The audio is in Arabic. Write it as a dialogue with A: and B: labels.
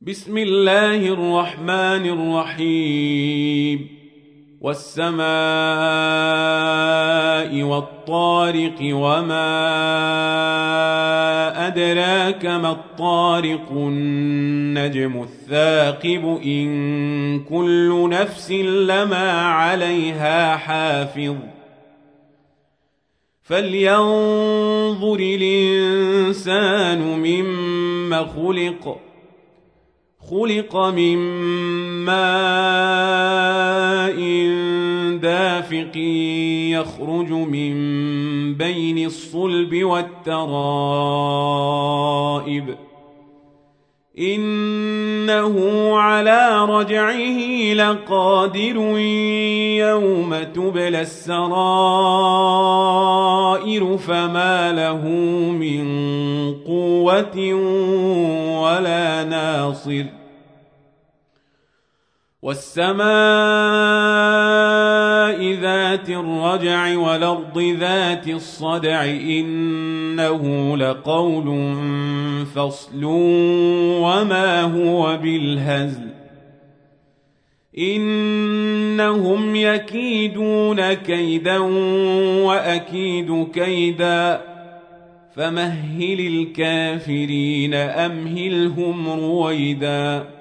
A: بسم الله الرحمن الرحيم والسماء والطارق وما أدراك ما الطارق النجم الثاقب إن كل نفس لما عليها حافظ فلينظر الإنسان مما خلق من ماء دافق يخرج من بين الصلب والترائب إنه على رجعه لقادر يوم تبلى السرائر فما له من قوة ولا ناصر والسماء ذات الرجع والأرض ذات الصدع إنه لقول فصل وما هو بالهزل إنهم يكيدون كيدا وأكيد كيدا فمهل الكافرين أمهلهم رويدا